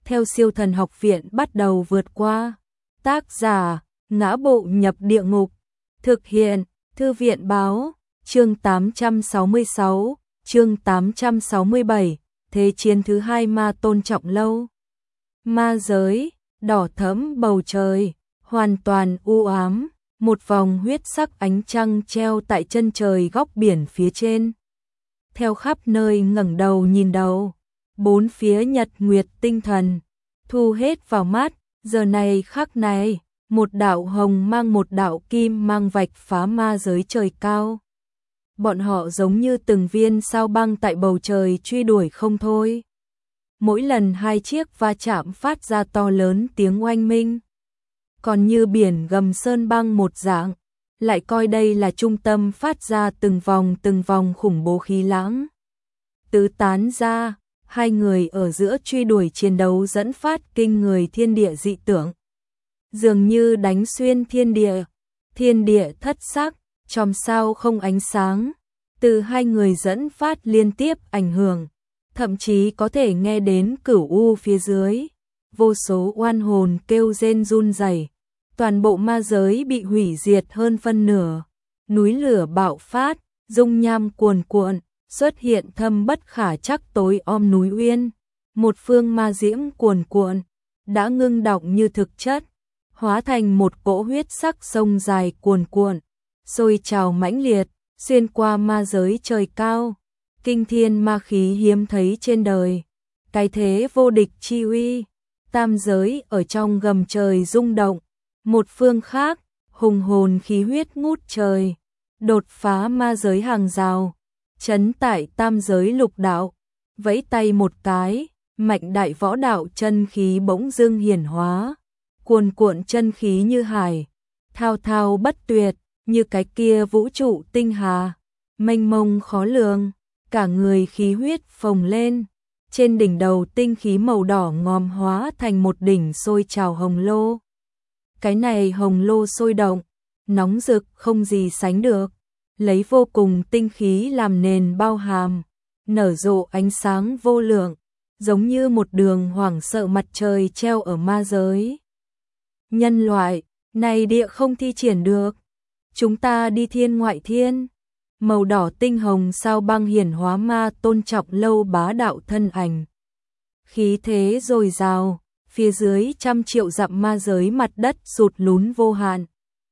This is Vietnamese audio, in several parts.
theo Siêu Thần Học Viện bắt đầu vượt qua. Tác giả: Ngã Bộ Nhập Địa Ngục. Thực hiện: Thư viện báo. Chương 866, chương 867, Thế chiến thứ hai Ma Tôn Trọng Lâu. Ma giới, đỏ thẫm bầu trời, hoàn toàn u ám, một vòng huyết sắc ánh trăng treo tại chân trời góc biển phía trên. Theo khắp nơi ngẩng đầu nhìn đầu, bốn phía nhật nguyệt tinh thần, thu hết vào mắt, giờ này khắc này, một đạo hồng mang một đạo kim mang vạch phá ma giới trời cao. Bọn họ giống như từng viên sao băng tại bầu trời truy đuổi không thôi. Mỗi lần hai chiếc va chạm phát ra to lớn tiếng oanh minh. Còn như biển gầm sơn băng một dạng, lại coi đây là trung tâm phát ra từng vòng khủng bố khí lãng. Tứ tán ra, hai người ở giữa truy đuổi chiến đấu dẫn phát kinh người thiên địa dị tượng. Dường như đánh xuyên thiên địa thất sắc, chòm sao không ánh sáng, từ hai người dẫn phát liên tiếp ảnh hưởng, thậm chí có thể nghe đến cửu u phía dưới, vô số oan hồn kêu rên run rẩy, toàn bộ ma giới bị hủy diệt hơn phân nửa, núi lửa bạo phát, dung nham cuồn cuộn, xuất hiện thâm bất khả trắc tối om núi uyên, một phương ma diễm cuồn cuộn, đã ngưng đọng như thực chất, hóa thành một cỗ huyết sắc sông dài cuồn cuộn, sôi trào mãnh liệt, xuyên qua ma giới trời cao, kinh thiên ma khí hiếm thấy trên đời, cái thế vô địch chi uy, tam giới ở trong gầm trời rung động, một phương khác, hùng hồn khí huyết ngút trời, đột phá ma giới hàng rào, chấn tại tam giới lục đạo, vẫy tay một cái, mạnh đại võ đạo chân khí bỗng dưng hiển hóa, cuồn cuộn chân khí như hải, thao thao bất tuyệt, như cái kia vũ trụ tinh hà, mênh mông khó lường, cả người khí huyết phồng lên, trên đỉnh đầu tinh khí màu đỏ ngòm hóa thành một đỉnh sôi trào hồng lô. Cái này hồng lô sôi động, nóng rực không gì sánh được, lấy vô cùng tinh khí làm nền bao hàm, nở rộ ánh sáng vô lượng, giống như một đường hoảng sợ mặt trời treo ở ma giới. Nhân loại, này địa không thi triển được, chúng ta đi thiên ngoại thiên. Màu đỏ tinh hồng sao băng hiển hóa Ma Tôn Trọng Lâu bá đạo thân ảnh. Khí thế dồi dào, phía dưới trăm triệu dặm ma giới mặt đất sụt lún vô hạn.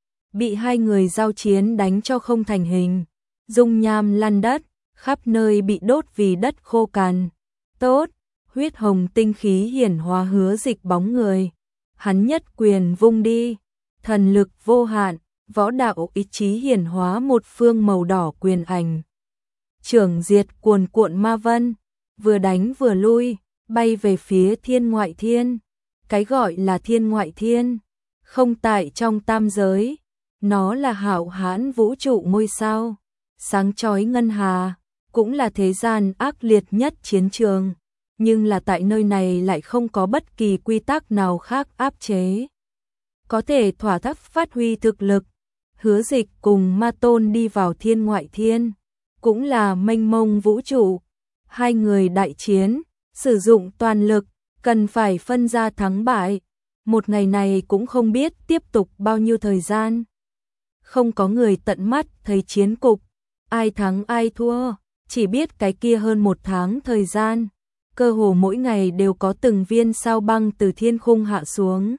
Bị hai người giao chiến đánh cho không thành hình, dung nham lăn đất, khắp nơi bị đốt vì đất khô cằn. Tốt, huyết hồng tinh khí hiển hóa Hứa Dịch bóng người. Hắn nhất quyền vung đi, thần lực vô hạn, võ đạo ý chí hiển hóa một phương màu đỏ quyền ảnh. Trưởng diệt cuồn cuộn ma vân, vừa đánh vừa lui, bay về phía thiên ngoại thiên. Cái gọi là thiên ngoại thiên, không tại trong tam giới, nó là hạo hãn vũ trụ ngôi sao, sáng chói ngân hà, cũng là thế gian ác liệt nhất chiến trường, nhưng là tại nơi này lại không có bất kỳ quy tắc nào khác áp chế. Có thể thỏa thích phát huy thực lực. Hứa Dịch cùng Ma Tôn đi vào thiên ngoại thiên, cũng là mênh mông vũ trụ. Hai người đại chiến, sử dụng toàn lực, cần phải phân ra thắng bại. Một ngày này cũng không biết tiếp tục bao nhiêu thời gian. Không có người tận mắt thấy chiến cục, ai thắng ai thua, chỉ biết cái kia hơn một tháng thời gian. Cơ hồ mỗi ngày đều có từng viên sao băng từ thiên khung hạ xuống.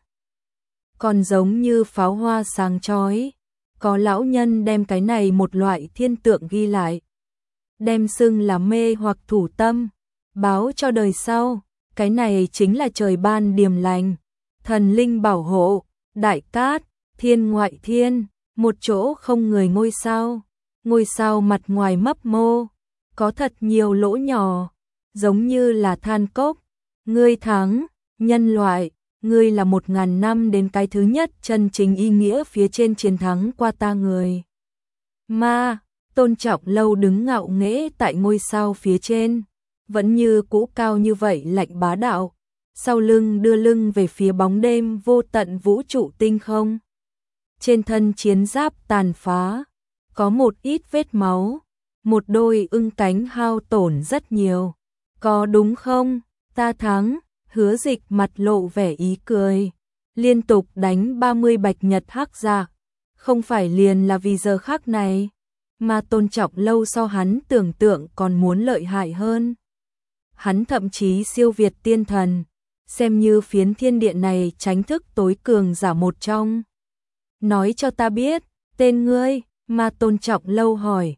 Còn giống như pháo hoa sáng chói. Có lão nhân đem cái này một loại thiên tượng ghi lại, đem xưng là mê hoặc thủ tâm, báo cho đời sau, cái này chính là trời ban điềm lành, thần linh bảo hộ, đại cát, thiên ngoại thiên, một chỗ không người ngôi sao mặt ngoài mấp mô, có thật nhiều lỗ nhỏ, giống như là than cốc, ngươi thắng, nhân loại. Ngươi là 1000 năm đến cái thứ nhất chân chính ý nghĩa phía trên chiến thắng qua ta người. Ma Tôn Trọng Lâu đứng ngạo nghễ tại ngôi sao phía trên, vẫn như cũ cao như vậy lạnh bá đạo, sau lưng đưa lưng về phía bóng đêm vô tận vũ trụ tinh không. Trên thân chiến giáp tàn phá, có một ít vết máu, một đôi ưng cánh hao tổn rất nhiều. Có đúng không? Ta thắng. Hứa Dịch mặt lộ vẻ ý cười, liên tục đánh 30 bạch nhật hắc dạ, không phải liền là vì giờ khắc này, mà Tôn Trọng Lâu so hắn tưởng tượng còn muốn lợi hại hơn. Hắn thậm chí siêu việt tiên thần, xem như phiến thiên địa này tránh thức tối cường giả một trong. Nói cho ta biết, tên ngươi, mà Tôn Trọng Lâu hỏi.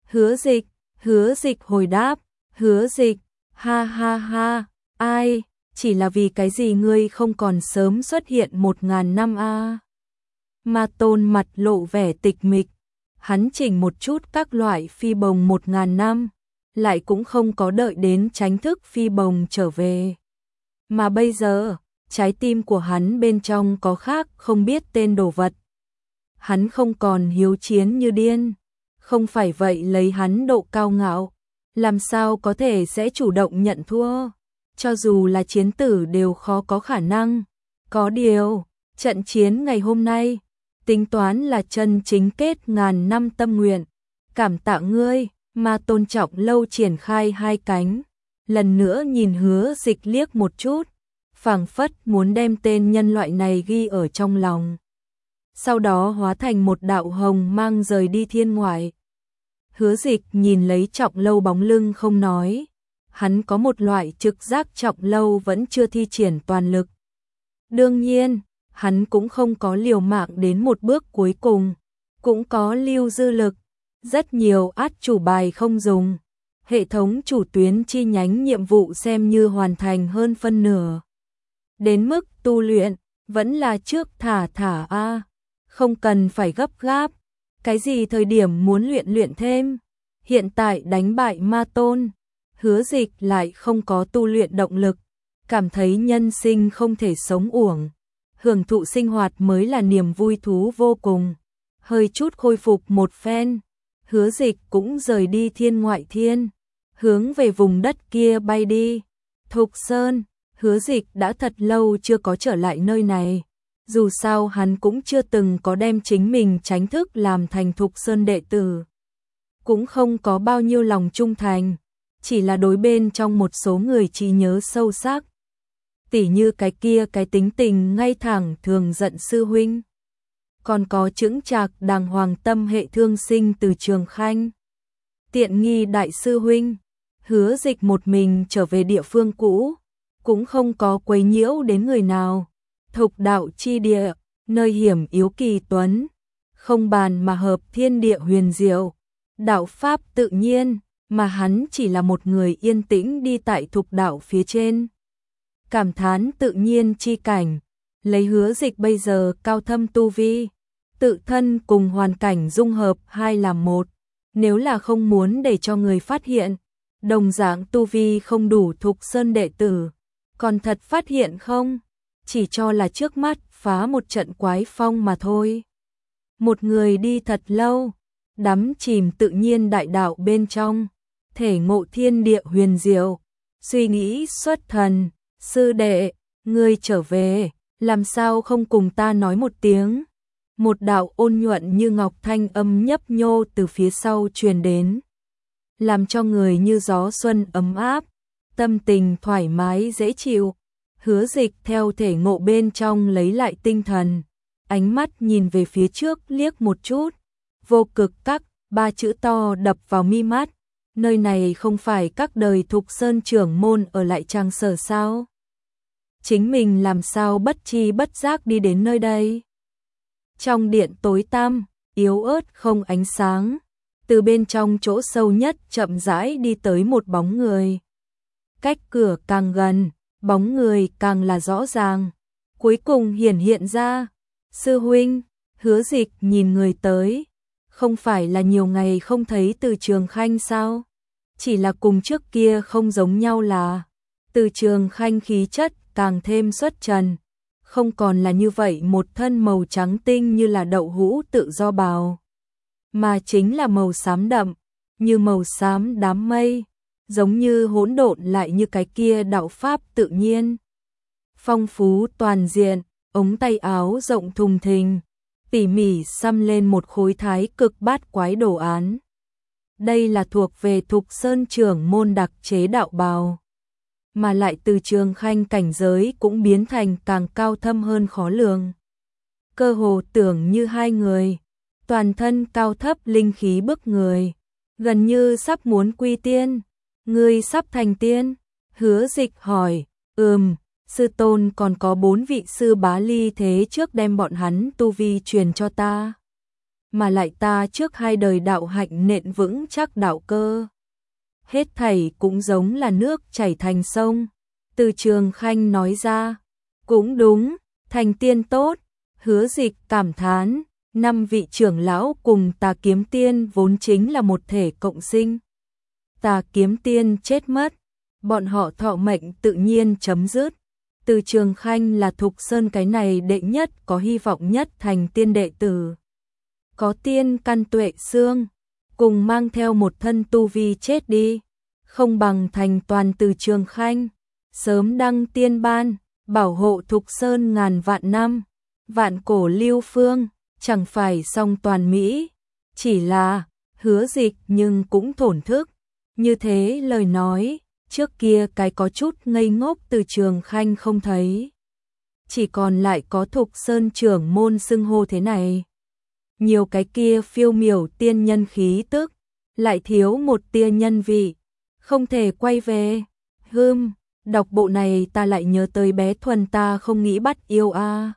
Hứa Dịch hồi đáp, Hứa Dịch, ha ha ha, ai, chỉ là vì cái gì ngươi không còn sớm xuất hiện 1000 năm a? Mà Tôn mặt lộ vẻ tịch mịch, hắn chỉnh một chút các loại phi bồng 1000 năm, lại cũng không có đợi đến tránh thức phi bồng trở về. Mà bây giờ, trái tim của hắn bên trong có khác không biết tên đồ vật. Hắn không còn hiếu chiến như điên, không phải vậy lấy hắn độ cao ngạo, làm sao có thể sẽ chủ động nhận thua, cho dù là chiến tử đều khó có khả năng. Có điều, trận chiến ngày hôm nay, tính toán là chân chính kết ngàn năm tâm nguyện, cảm tạ ngươi. Mà Tôn Trọng Lâu triển khai hai cánh, lần nữa nhìn Hứa Dịch liếc một chút, phảng phất muốn đem tên nhân loại này ghi ở trong lòng. Sau đó hóa thành một đạo hồng mang rời đi thiên ngoại. Hứa Dịch nhìn lấy Trọng Lâu bóng lưng không nói, hắn có một loại trực giác Trọng Lâu vẫn chưa thi triển toàn lực. Đương nhiên, hắn cũng không có liều mạng đến một bước cuối cùng, cũng có lưu dư lực. Rất nhiều át chủ bài không dùng, hệ thống chủ tuyến chi nhánh nhiệm vụ xem như hoàn thành hơn phân nửa. Đến mức tu luyện, vẫn là trước thả a, không cần phải gấp gáp, cái gì thời điểm muốn luyện thêm. Hiện tại đánh bại ma tôn, Hứa Dịch lại không có tu luyện động lực, cảm thấy nhân sinh không thể sống uổng, hưởng thụ sinh hoạt mới là niềm vui thú vô cùng. Hơi chút khôi phục một phen, Hứa Dịch cũng rời đi thiên ngoại thiên, hướng về vùng đất kia bay đi. Thục Sơn, Hứa Dịch đã thật lâu chưa có trở lại nơi này, dù sao hắn cũng chưa từng có đem chính mình chính thức làm thành Thục Sơn đệ tử. Cũng không có bao nhiêu lòng trung thành, chỉ là đối bên trong một số người trí nhớ sâu sắc. Tỉ như cái kia cái tính tình ngay thẳng thường giận sư huynh. Còn có chững chạc đàng hoàng tâm hệ thương sinh từ Trường Khanh. Tiện nghi đại sư huynh, Hứa Dịch một mình trở về địa phương cũ, cũng không có quấy nhiễu đến người nào. Thục đạo chi địa, nơi hiểm yếu kỳ tuấn, không bàn mà hợp thiên địa huyền diệu, đạo pháp tự nhiên, mà hắn chỉ là một người yên tĩnh đi tại thục đạo phía trên. Cảm thán tự nhiên chi cảnh, lấy Hứa Dịch bây giờ cao thâm tu vi, tự thân cùng hoàn cảnh dung hợp hai làm một, nếu là không muốn để cho người phát hiện, đồng dạng tu vi không đủ Thục Sơn đệ tử, còn thật phát hiện không, chỉ cho là trước mắt phá một trận quái phong mà thôi. Một người đi thật lâu, đắm chìm tự nhiên đại đạo bên trong, thể ngộ thiên địa huyền diệu, suy nghĩ xuất thần, sư đệ, ngươi trở về, làm sao không cùng ta nói một tiếng? Một đạo ôn nhuận như ngọc thanh âm nhấp nhô từ phía sau truyền đến, làm cho người như gió xuân ấm áp, tâm tình thoải mái dễ chịu. Hứa Dịch theo thể ngộ bên trong lấy lại tinh thần, ánh mắt nhìn về phía trước liếc một chút, vô cực các, ba chữ to đập vào mi mắt, nơi này không phải các đời Thục Sơn trưởng môn ở lại trang sở sao? Chính mình làm sao bất chi bất giác đi đến nơi đây? Trong điện tối tăm, yếu ớt không ánh sáng, từ bên trong chỗ sâu nhất chậm rãi đi tới một bóng người. Cách cửa càng gần, bóng người càng là rõ ràng, cuối cùng hiển hiện ra. Sư huynh, Hứa Dịch nhìn người tới, không phải là nhiều ngày không thấy Từ Trường Khanh sao? Chỉ là cùng trước kia không giống nhau là Từ Trường Khanh khí chất càng thêm xuất trần, không còn là như vậy một thân màu trắng tinh như là đậu hũ tự do bào, mà chính là màu xám đậm, như màu xám đám mây, giống như hỗn độn lại như cái kia đạo pháp tự nhiên. Phong phú toàn diện, ống tay áo rộng thùng thình, tỉ mỉ xăm lên một khối thái cực bát quái đồ án. Đây là thuộc về Thục Sơn trưởng môn đặc chế đạo bào. mà lại Từ Trường Khanh cảnh giới cũng biến thành càng cao thâm hơn khó lường. Cơ hồ tưởng như hai người, toàn thân cao thấp linh khí bức người, gần như sắp muốn quy tiên. Ngươi sắp thành tiên? Hứa Dịch hỏi. Sư tôn còn có 4 vị sư bá ly thế trước đem bọn hắn tu vi truyền cho ta. Mà lại ta trước 2 đời đạo hạnh nện vững chắc đạo cơ. Hết thảy cũng giống là nước chảy thành sông. Từ Trường Khanh nói ra. Cũng đúng, thành tiên tốt. Hứa Dịch cảm thán, 5 vị trưởng lão cùng Tà Kiếm Tiên vốn chính là một thể cộng sinh. Tà Kiếm Tiên chết mất, bọn họ thọ mệnh tự nhiên chấm dứt. Từ Trường Khanh là Thục Sơn cái này đệ nhất có hy vọng nhất thành tiên đệ tử. Có tiên căn tuệ xương, cùng mang theo một thân tu vi chết đi, không bằng thành toàn Từ Trường Khanh, sớm đăng tiên ban, bảo hộ Thục Sơn ngàn vạn năm, vạn cổ lưu phương, chẳng phải song toàn Mỹ. Chỉ là, Hứa Dịch nhưng cũng thổn thức, như thế lời nói, trước kia cái có chút ngây ngốc Từ Trường Khanh không thấy. Chỉ còn lại có Thục Sơn trưởng môn xưng hô thế này. Nhiều cái kia phiêu miểu tiên nhân khí tức, lại thiếu một tia nhân vị, không thể quay về. Đọc bộ này ta lại nhớ tới bé Thuần ta không nghĩ bắt yêu a.